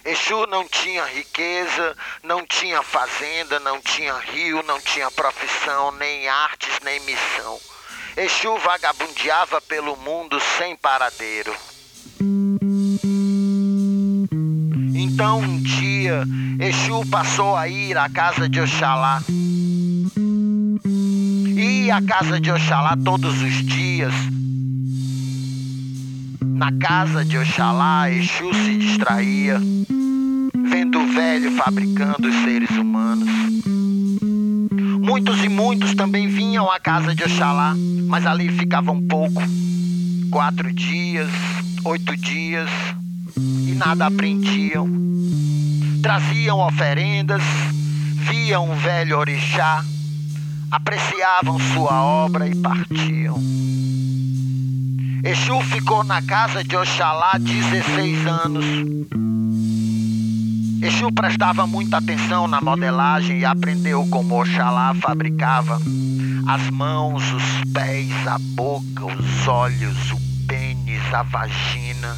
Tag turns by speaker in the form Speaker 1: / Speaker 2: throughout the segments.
Speaker 1: Exu não tinha riqueza, não tinha fazenda, não tinha rio, não tinha profissão, nem artes, nem missão. Exu vagabundeava pelo mundo sem paradeiro. Então um dia, Exu passou a ir à casa de Oxalá. Ia à casa de Oxalá todos os dias. Na casa de Oxalá, Exu se distraía, vendo o velho fabricando os seres humanos. Muitos e muitos também vinham à casa de Oxalá, mas ali ficavam pouco. 4 dias, 8 dias, e nada aprendiam. Traziam oferendas, viam o velho orixá, apreciavam sua obra e partiam. Exu ficou na casa de Oxalá 16 anos. Exu prestava muita atenção na modelagem e aprendeu como Oxalá fabricava as mãos, os pés, a boca, os olhos, o pênis, a vagina.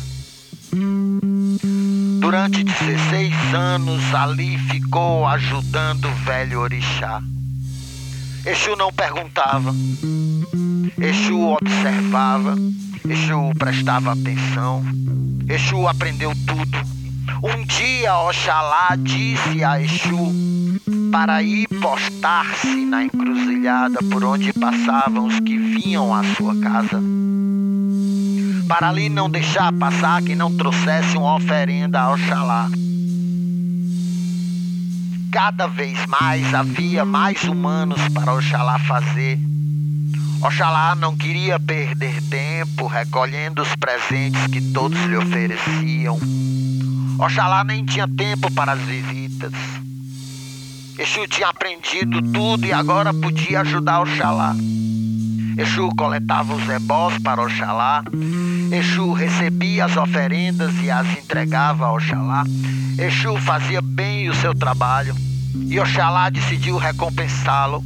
Speaker 1: Durante 16 anos ali ficou ajudando o velho orixá. Exu não perguntava, Exu observava, Exu prestava atenção, Exu aprendeu tudo. Um dia Oxalá disse a Exu para ir postar-se na encruzilhada por onde passavam os que vinham à sua casa, para ali não deixar passar quem não trouxesse uma oferenda a Oxalá. Cada vez mais havia mais humanos para Oxalá fazer. Oxalá não queria perder tempo recolhendo os presentes que todos lhe ofereciam. Oxalá nem tinha tempo para as visitas. Exu tinha aprendido tudo e agora podia ajudar Oxalá. Exu coletava os ebós para Oxalá. Exu recebia as oferendas e as entregava a Oxalá. Exu fazia bem o seu trabalho e Oxalá decidiu recompensá-lo.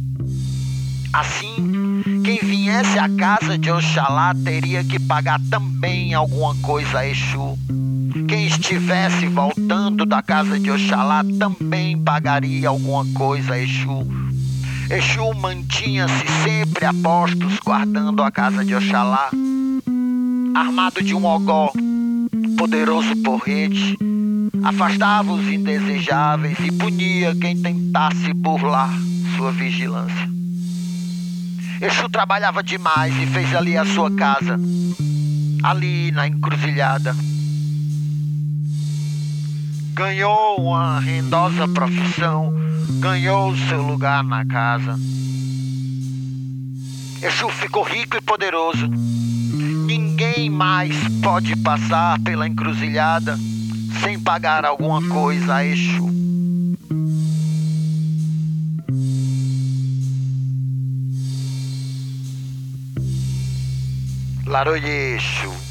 Speaker 1: Assim, quem viesse à casa de Oxalá teria que pagar também alguma coisa a Exu. Quem estivesse voltando da casa de Oxalá também pagaria alguma coisa a Exu. Exu mantinha-se sempre a postos guardando a casa de Oxalá. Armado de um ogó, poderoso porrete, afastava os indesejáveis e punia quem tentasse burlar sua vigilância. Exu trabalhava demais e fez ali a sua casa, ali na encruzilhada. Ganhou uma rendosa profissão, ganhou o seu lugar na casa. Exu ficou rico e poderoso. Ninguém mais pode passar pela encruzilhada sem pagar alguma coisa a Exu. Laroye Exu.